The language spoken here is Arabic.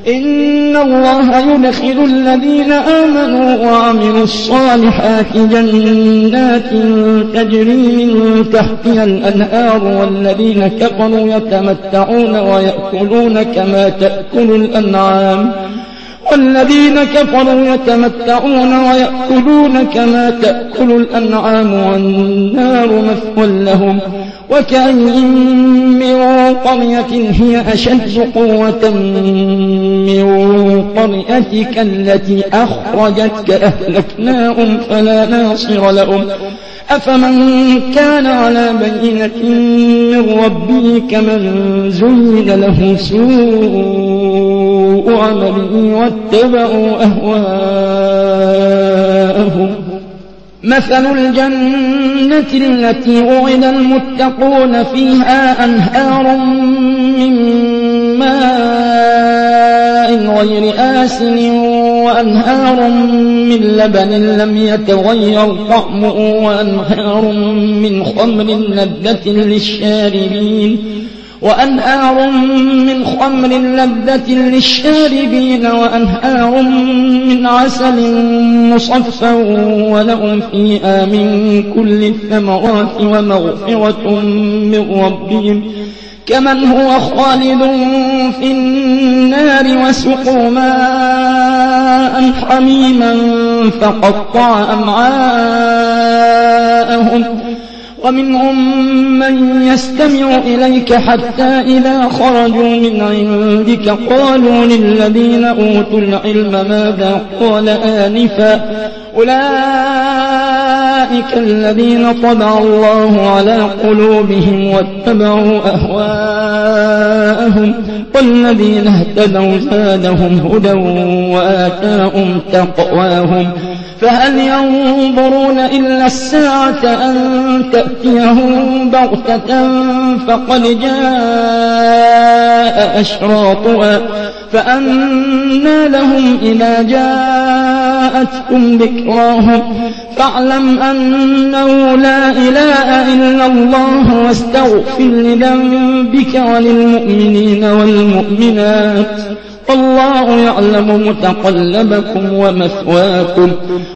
إن الله يدخل الذين آمنوا وعملوا الصالحات جنات تجري من تحتها الأنهار والذين كفروا يتمتعون ويأكلون كما تأكل الأنعام والنار مثوى لهم وكأين من قرية هي أشد قوة من قريتك التي أخرجتك أهلكناهم فلا ناصر لهم أفمن كان على بينة من ربه كمن زين له سوء عمله واتبعوا أهواءهم مثل الجنة التي وعد المتقون فيها أنهار من ماء غير آسن وأنهار من لبن لم يتغير طعمه وأنهار من خمر لذة للشاربين وأنهار من عسل مصفى ولهم فيها من كل الثمرات ومغفرة من ربهم كمن هو خالد في النار وسقوا ماء حميما فقطع أمعاءهم ومنهم من يستمع إليك حتى إذا خرجوا من عندك قالوا للذين أوتوا العلم ماذا قال آنفا أولئك الذين طبع الله على قلوبهم واتبعوا أهواءهم والذين اهتدوا زادهم هدى وآتاهم تقواهم فهل ينظرون إلا الساعة أن تأتيهم بغتة فقد جاء أشراطها فأنى لهم إذا جاءتهم ذكراهم فاعلم أنه لا إله إلا الله واستغفر لذنبك وللمؤمنين والمؤمنات والله يعلم متقلبكم ومثواكم